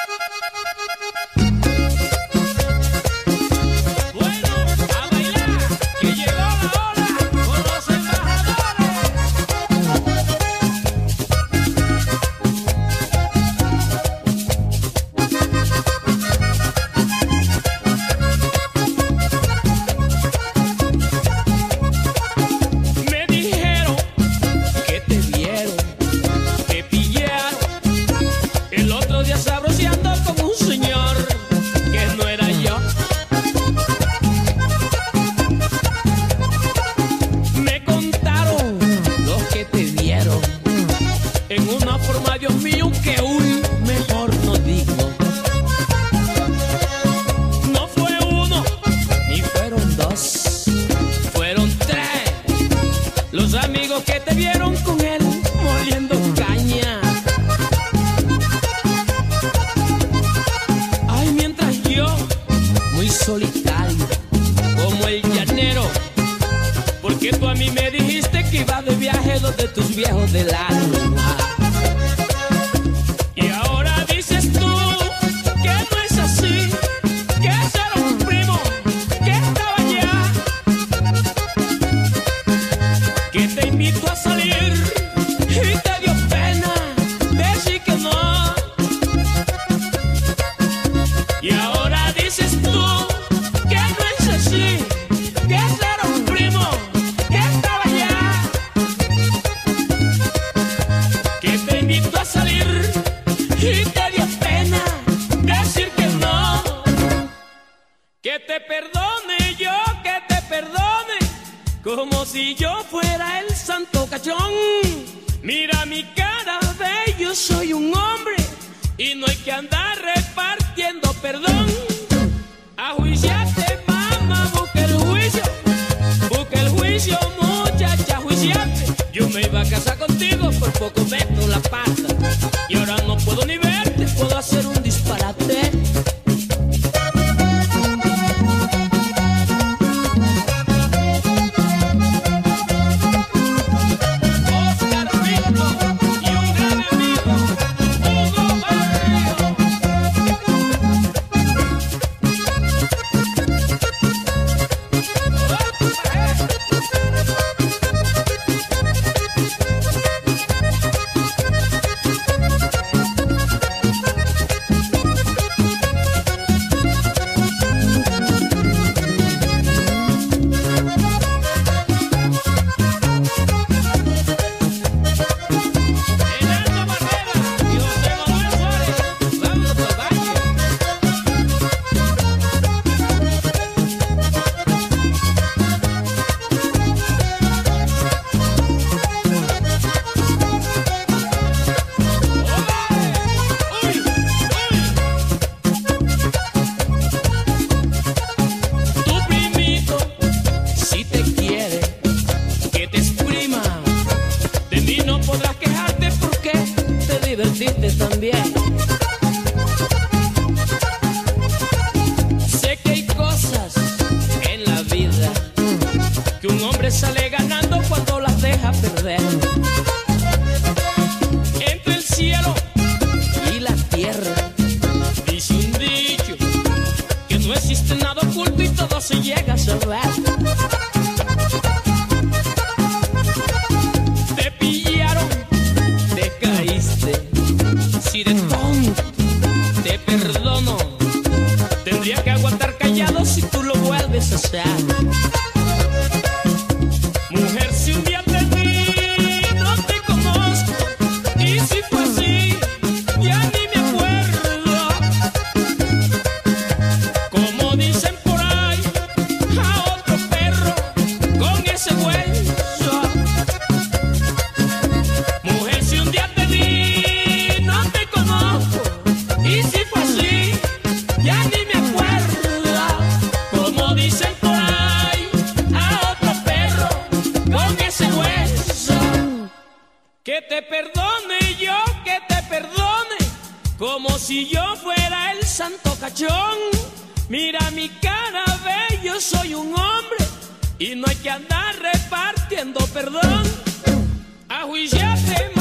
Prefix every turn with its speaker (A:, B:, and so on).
A: Los amigos que te vieron con él moliendo caña. Ay, mientras yo, muy solitario, como el llanero, porque tú a mí me dijiste que ibas de viaje donde tus viejos del alma. Y ahora dices tú que no es así, que ese era un primo que estaba allá, que te invitó a salir y te dio pena decir que no. Y ahora dices tú que no es así, que ese era un primo que estaba allá, que te invitó a salir y te dio pena decir que no. Que te perdone yo, que te perdone, como si yo fuera el santo cachón. Mira mi cara, ve, yo soy un hombre y no hay que andar repartiendo perdón. Ajuiciate, mamá, busca el juicio, muchacha, ajuiciate. Yo me iba a casar contigo, por poco meto la pata y ahora no puedo ni verte, puedo hacer un disparate. También sé que hay cosas en la vida que un hombre sale ganando cuando las deja perder. Entre el cielo y la tierra dice un dicho que no existe nada oculto y todo se llega a saber. Te pillaron, te caíste. Si de tonto te perdono, tendría que aguantar callado si tú lo vuelves a hacer. Mujer, si un día te vi, no te conozco, y si fue así, ya ni me acuerdo. Como dicen por ahí, a otro perro con ese hueso. Mujer, si un día te vi, no te conozco, y si fue así, ya ni me acuerdo. Como dicen por ahí, a otro perro con ese hueso. Que te perdone yo, que te perdone, como si yo fuera el santo cachón. Mira mi cara, ve, yo soy un hombre y no hay que andar repartiendo perdón. Ajuiciate,